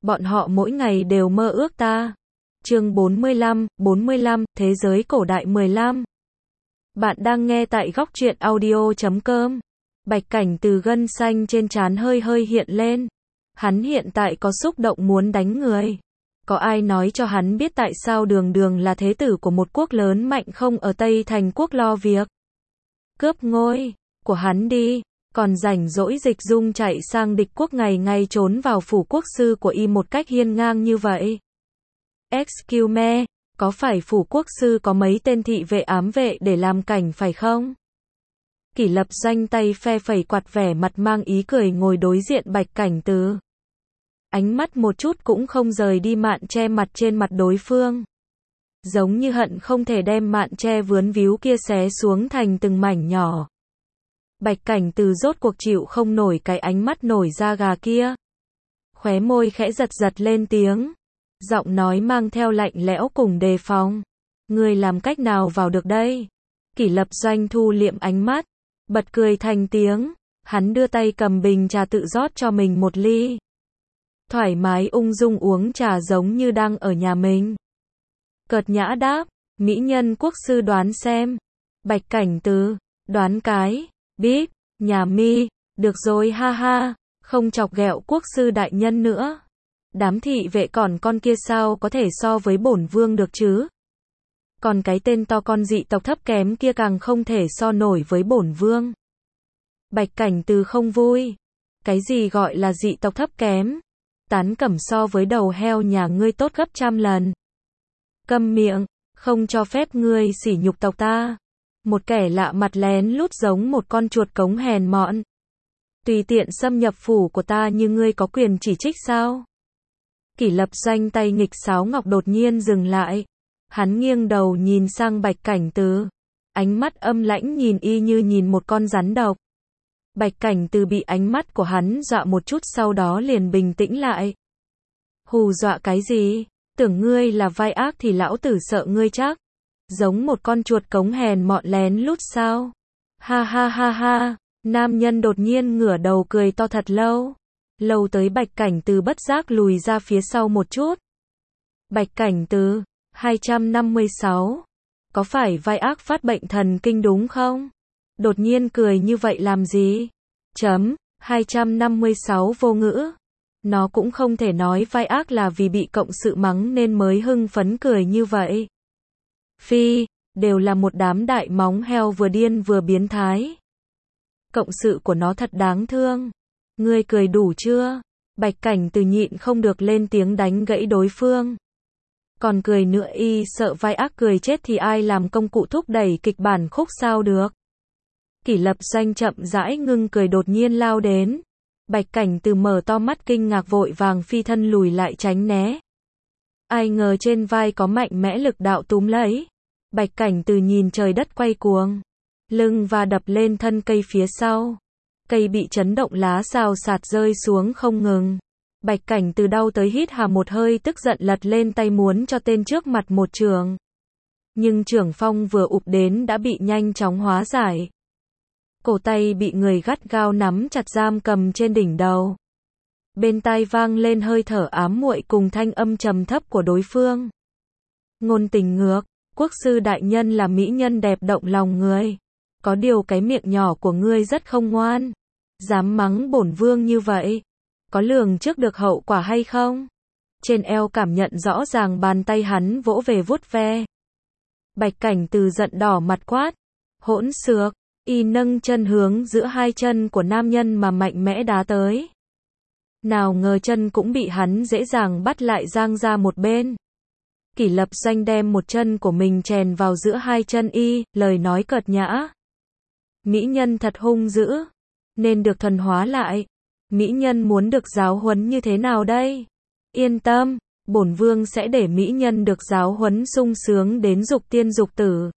Bọn họ mỗi ngày đều mơ ước ta. Chương 45, Thế giới cổ đại 15. Bạn đang nghe tại góc truyện audio.com. Bạch Cảnh Từ gân xanh trên trán hơi hơi hiện lên. Hắn hiện tại có xúc động muốn đánh người. Có ai nói cho hắn biết tại sao Đường Đường là thế tử của một quốc lớn mạnh không ở Tây Thành quốc lo việc cướp ngôi của hắn đi, còn rảnh rỗi dịch dung chạy sang địch quốc ngày ngày trốn vào phủ quốc sư của y một cách hiên ngang như vậy. Excuse me, có phải phủ quốc sư có mấy tên thị vệ ám vệ để làm cảnh phải không? Kỷ Lập Doanh tay phe phẩy quạt, vẻ mặt mang ý cười ngồi đối diện Bạch Cảnh Từ. Ánh mắt một chút cũng không rời đi mạn che mặt trên mặt đối phương. Giống như hận không thể đem mạn che vướn víu kia xé xuống thành từng mảnh nhỏ. Bạch Cảnh Từ rốt cuộc chịu không nổi cái ánh mắt nổi da gà kia. Khóe môi khẽ giật giật lên tiếng. Giọng nói mang theo lạnh lẽo cùng đề phòng. Ngươi làm cách nào vào được đây? Kỷ Lập Doanh thu liệm ánh mắt, bật cười thành tiếng. Hắn đưa tay cầm bình trà tự rót cho mình một ly. Thoải mái ung dung uống trà giống như đang ở nhà mình. Cợt nhã đáp, mỹ nhân quốc sư đoán xem. Bạch Cảnh Từ, đoán cái, biết, nhà mi, được rồi ha ha, không chọc ghẹo quốc sư đại nhân nữa. Đám thị vệ còn con kia sao có thể so với bổn vương được chứ? Còn cái tên to con dị tộc thấp kém kia càng không thể so nổi với bổn vương. Bạch Cảnh Từ không vui. Cái gì gọi là dị tộc thấp kém? Tán cẩm so với đầu heo nhà ngươi tốt gấp trăm lần. Câm miệng, không cho phép ngươi sỉ nhục tộc ta. Một kẻ lạ mặt lén lút giống một con chuột cống hèn mọn. Tùy tiện xâm nhập phủ của ta như ngươi có quyền chỉ trích sao? Kỷ Lập Doanh tay nghịch sáo ngọc đột nhiên dừng lại. Hắn nghiêng đầu nhìn sang Bạch Cảnh Từ. Ánh mắt âm lãnh nhìn y như nhìn một con rắn độc. Bạch Cảnh Từ bị ánh mắt của hắn dọa một chút, sau đó liền bình tĩnh lại. Hù dọa cái gì? Tưởng ngươi là vai ác thì lão tử sợ ngươi chắc. Giống một con chuột cống hèn mọn lén lút sao? Ha ha ha ha. Nam nhân đột nhiên ngửa đầu cười to thật lâu. Lâu tới Bạch Cảnh Từ bất giác lùi ra phía sau một chút. Bạch Cảnh Từ, 256. Có phải vai ác phát bệnh thần kinh đúng không? Đột nhiên cười như vậy làm gì? 256 vô ngữ. Nó cũng không thể nói vai ác là vì bị cộng sự mắng nên mới hưng phấn cười như vậy. Phi, đều là một đám đại móng heo vừa điên vừa biến thái. Cộng sự của nó thật đáng thương. Ngươi cười đủ chưa? Bạch Cảnh Từ nhịn không được lên tiếng đánh gãy đối phương. Còn cười nữa, y sợ vai ác cười chết thì ai làm công cụ thúc đẩy kịch bản khúc sao được. Kỷ Lập Doanh chậm rãi ngưng cười đột nhiên lao đến. Bạch Cảnh Từ mở to mắt kinh ngạc vội vàng phi thân lùi lại tránh né. Ai ngờ trên vai có mạnh mẽ lực đạo túm lấy. Bạch Cảnh Từ nhìn trời đất quay cuồng. Lưng và đập lên thân cây phía sau. Cây bị chấn động, lá xào xạc rơi xuống không ngừng. Bạch Cảnh Từ đau tới hít hà một hơi, tức giận lật lên tay muốn cho tên trước mặt một chưởng. Nhưng chưởng phong vừa ụp đến đã bị nhanh chóng hóa giải. Cổ tay bị người gắt gao nắm chặt giam cầm trên đỉnh đầu. Bên tai vang lên hơi thở ám muội cùng thanh âm trầm thấp của đối phương. Ngôn tình ngược, quốc sư đại nhân là mỹ nhân đẹp động lòng người. Có điều cái miệng nhỏ của ngươi rất không ngoan. Dám mắng bổn vương như vậy. Có lường trước được hậu quả hay không? Trên eo cảm nhận rõ ràng bàn tay hắn vỗ về vuốt ve. Bạch Cảnh Từ giận đỏ mặt quát. Hỗn xược. Y nâng chân hướng giữa hai chân của nam nhân mà mạnh mẽ đá tới. Nào ngờ chân cũng bị hắn dễ dàng bắt lại giang ra một bên. Kỷ Lập Doanh đem một chân của mình chèn vào giữa hai chân y, lời nói cợt nhã. Mỹ nhân thật hung dữ, nên được thuần hóa lại. Mỹ nhân muốn được giáo huấn như thế nào đây? Yên tâm, bổn vương sẽ để mỹ nhân được giáo huấn sung sướng đến dục tiên dục tử.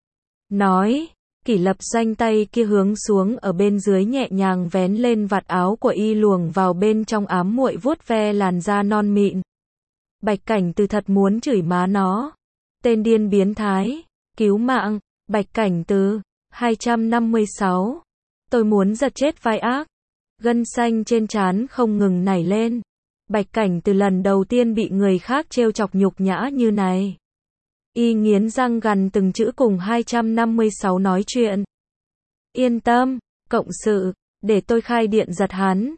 Nói, Kỷ Lập Doanh tay kia hướng xuống ở bên dưới nhẹ nhàng vén lên vạt áo của y, luồng vào bên trong ám muội vuốt ve làn da non mịn. Bạch Cảnh Từ thật muốn chửi má nó. Tên điên biến thái, cứu mạng. Bạch Cảnh Từ, 256. Tôi muốn giật chết vai ác. Gân xanh trên trán không ngừng nảy lên. Bạch Cảnh Từ lần đầu tiên bị người khác trêu chọc nhục nhã như này. Y nghiến răng gằn từng chữ cùng 256 nói chuyện. Yên tâm, cộng sự, để tôi khai điện giật hắn.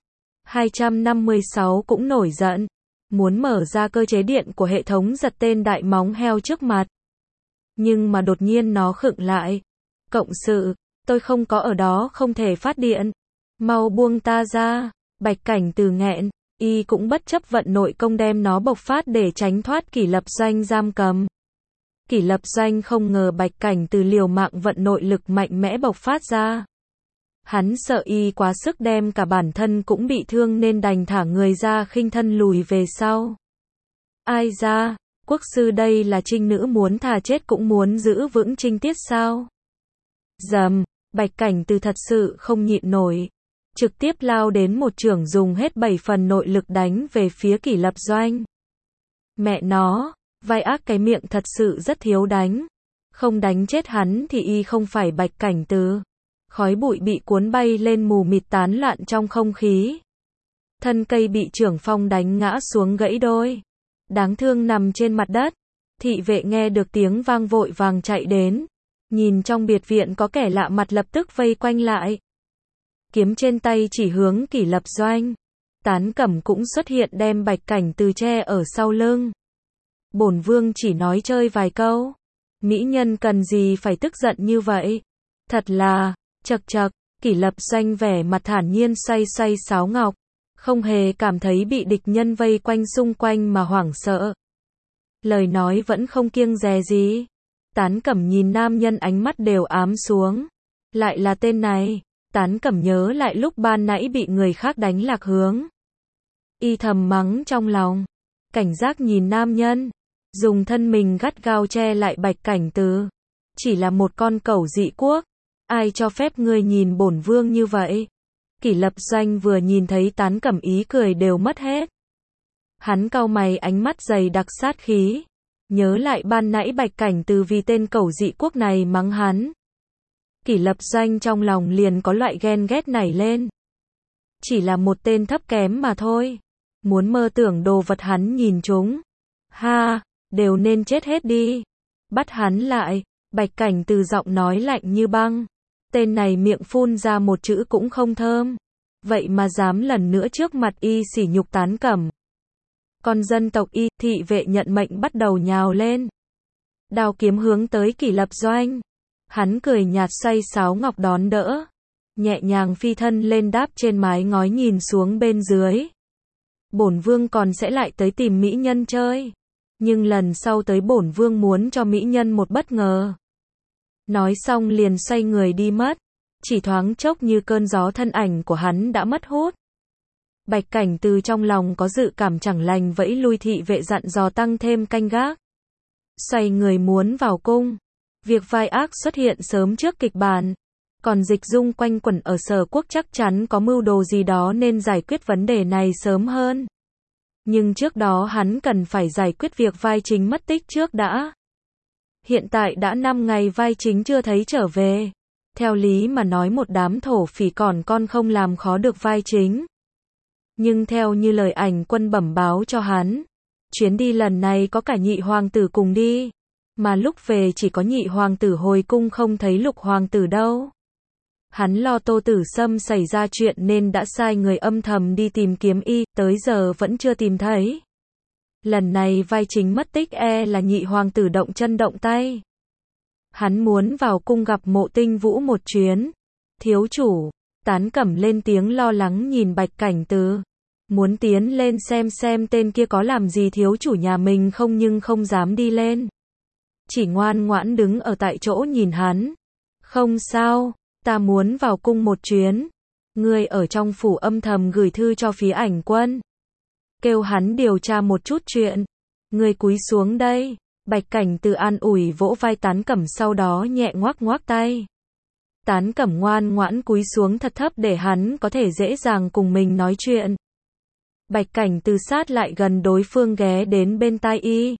256 cũng nổi giận, muốn mở ra cơ chế điện của hệ thống giật tên đại móng heo trước mặt. Nhưng mà đột nhiên nó khựng lại. Cộng sự, tôi không có ở đó, không thể phát điện. Mau buông ta ra. Bạch Cảnh Từ nghẹn, y cũng bất chấp vận nội công đem nó bộc phát để tránh thoát Kỷ Lập Doanh giam cầm. Kỷ Lập Doanh không ngờ Bạch Cảnh Từ liều mạng vận nội lực mạnh mẽ bộc phát ra. Hắn sợ y quá sức đem cả bản thân cũng bị thương nên đành thả người ra khinh thân lùi về sau. Ai ra, quốc sư đây là trinh nữ muốn thà chết cũng muốn giữ vững trinh tiết sao? Dầm, Bạch Cảnh Từ thật sự không nhịn nổi. Trực tiếp lao đến một chưởng dùng hết 7 phần nội lực đánh về phía Kỷ Lập Doanh. Mẹ nó, vai ác cái miệng thật sự rất thiếu đánh. Không đánh chết hắn thì y không phải Bạch Cảnh Từ. Khói bụi bị cuốn bay lên mù mịt tán loạn trong không khí. Thân cây bị chưởng phong đánh ngã xuống gãy đôi. Đáng thương nằm trên mặt đất. Thị vệ nghe được tiếng vang vội vàng chạy đến. Nhìn trong biệt viện có kẻ lạ mặt lập tức vây quanh lại. Kiếm trên tay chỉ hướng Kỷ Lập Doanh. Tán Cẩm cũng xuất hiện đem Bạch Cảnh Từ che ở sau lưng. Bổn vương chỉ nói chơi vài câu. Mỹ nhân cần gì phải tức giận như vậy? Thật là, chậc chậc, Kỷ Lập Doanh vẻ mặt thản nhiên xoay xoay sáo ngọc. Không hề cảm thấy bị địch nhân vây quanh xung quanh mà hoảng sợ. Lời nói vẫn không kiêng dè gì. Tán Cẩm nhìn nam nhân ánh mắt đều ám xuống. Lại là tên này. Tán Cẩm nhớ lại lúc ban nãy bị người khác đánh lạc hướng. Y thầm mắng trong lòng. Cảnh giác nhìn nam nhân. Dùng thân mình gắt gao che lại Bạch Cảnh Từ. Chỉ là một con cẩu dị quốc. Ai cho phép ngươi nhìn bổn vương như vậy? Kỷ Lập Doanh vừa nhìn thấy Tán Cẩm ý cười đều mất hết. Hắn cau mày ánh mắt dày đặc sát khí. Nhớ lại ban nãy Bạch Cảnh Từ vì tên cẩu dị quốc này mắng hắn. Kỷ Lập Doanh trong lòng liền có loại ghen ghét nảy lên. Chỉ là một tên thấp kém mà thôi. Muốn mơ tưởng đồ vật hắn nhìn chúng. Ha, đều nên chết hết đi. Bắt hắn lại. Bạch Cảnh Từ giọng nói lạnh như băng. Tên này miệng phun ra một chữ cũng không thơm. Vậy mà dám lần nữa trước mặt y sỉ nhục Tán Cẩm. Con dân tộc y, thị vệ nhận mệnh bắt đầu nhào lên. Đao kiếm hướng tới Kỷ Lập Doanh. Hắn cười nhạt xoay sáo ngọc đón đỡ. Nhẹ nhàng phi thân lên đáp trên mái ngói nhìn xuống bên dưới. Bổn vương còn sẽ lại tới tìm mỹ nhân chơi. Nhưng lần sau tới bổn vương muốn cho mỹ nhân một bất ngờ. Nói xong liền xoay người đi mất. Chỉ thoáng chốc như cơn gió thân ảnh của hắn đã mất hút. Bạch Cảnh Từ trong lòng có dự cảm chẳng lành vẫy lui thị vệ dặn dò tăng thêm canh gác. Xoay người muốn vào cung. Việc vai ác xuất hiện sớm trước kịch bản. Còn Dịch Dung quanh quẩn ở Sở Quốc chắc chắn có mưu đồ gì đó nên giải quyết vấn đề này sớm hơn. Nhưng trước đó hắn cần phải giải quyết việc vai chính mất tích trước đã. Hiện tại đã 5 ngày vai chính chưa thấy trở về. Theo lý mà nói một đám thổ phỉ còn con không làm khó được vai chính. Nhưng theo như lời ảnh quân bẩm báo cho hắn, chuyến đi lần này có cả nhị hoàng tử cùng đi. Mà lúc về chỉ có nhị hoàng tử hồi cung không thấy lục hoàng tử đâu. Hắn lo Tô Tử Sâm xảy ra chuyện nên đã sai người âm thầm đi tìm kiếm y, tới giờ vẫn chưa tìm thấy. Lần này vai chính mất tích là nhị hoàng tử động chân động tay. Hắn muốn vào cung gặp Mộ Tinh Vũ một chuyến. Thiếu chủ, Tán Cẩm lên tiếng lo lắng nhìn Bạch Cảnh Từ. Muốn tiến lên xem tên kia có làm gì thiếu chủ nhà mình không nhưng không dám đi lên. Chỉ ngoan ngoãn đứng ở tại chỗ nhìn hắn. Không sao, ta muốn vào cung một chuyến. Ngươi ở trong phủ âm thầm gửi thư cho phía ảnh quân. Kêu hắn điều tra một chút chuyện. Ngươi cúi xuống đây. Bạch Cảnh Từ an ủi vỗ vai Tán Cẩm sau đó nhẹ ngoắc ngoắc tay. Tán Cẩm ngoan ngoãn cúi xuống thật thấp để hắn có thể dễ dàng cùng mình nói chuyện. Bạch Cảnh Từ sát lại gần đối phương ghé đến bên tai y.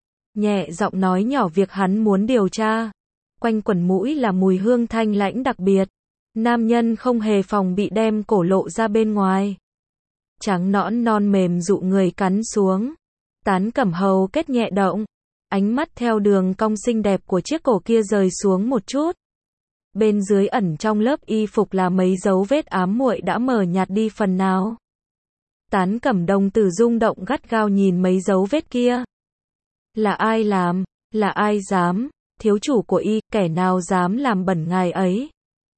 Nhẹ giọng nói nhỏ việc hắn muốn điều tra. Quanh quẩn mũi là mùi hương thanh lãnh đặc biệt. Nam nhân không hề phòng bị đem cổ lộ ra bên ngoài. trắng nõn non mềm dụ người cắn xuống. Tán Cẩm hầu kết nhẹ động, ánh mắt theo đường cong xinh đẹp của chiếc cổ kia rời xuống một chút. Bên dưới ẩn trong lớp y phục là mấy dấu vết ám muội đã mờ nhạt đi phần nào. Tán Cẩm đồng tử rung động gắt gao nhìn mấy dấu vết kia. Là ai làm? Là ai dám? Thiếu chủ của y, kẻ nào dám làm bẩn ngài ấy?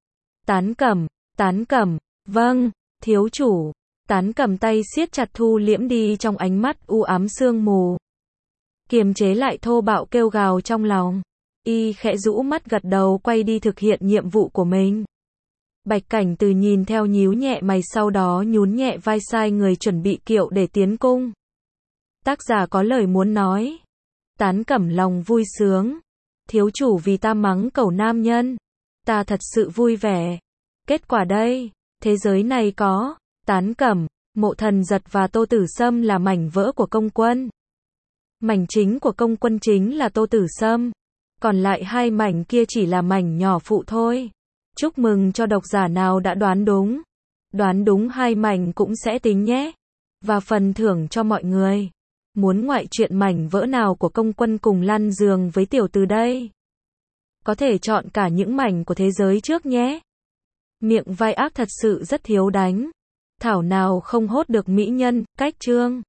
Tán Cẩm, vâng, thiếu chủ. Tán Cẩm tay siết chặt thu liễm đi trong ánh mắt u ám sương mù. Kiềm chế lại thô bạo kêu gào trong lòng. Y khẽ rũ mắt gật đầu quay đi thực hiện nhiệm vụ của mình. Bạch Cảnh Từ nhìn theo nhíu nhẹ mày sau đó nhún nhẹ vai sai người chuẩn bị kiệu để tiến cung. Tác giả có lời muốn nói. Tán Cẩm lòng vui sướng. Thiếu chủ vì ta mắng cẩu nam nhân. Ta thật sự vui vẻ. Kết quả đây, thế giới này có, Tán Cẩm, Mộ Thần Giật và Tô Tử Sâm là mảnh vỡ của công quân. Mảnh chính của công quân chính là Tô Tử Sâm. Còn lại hai mảnh kia chỉ là mảnh nhỏ phụ thôi. Chúc mừng cho độc giả nào đã đoán đúng. Đoán đúng hai mảnh cũng sẽ tính nhé. Và phần thưởng cho mọi người. Muốn ngoại truyện mảnh vỡ nào của công quân cùng lăn giường với tiểu từ đây? Có thể chọn cả những mảnh của thế giới trước nhé. Miệng vai ác thật sự rất thiếu đánh. Thảo nào không hốt được mỹ nhân, cách chương.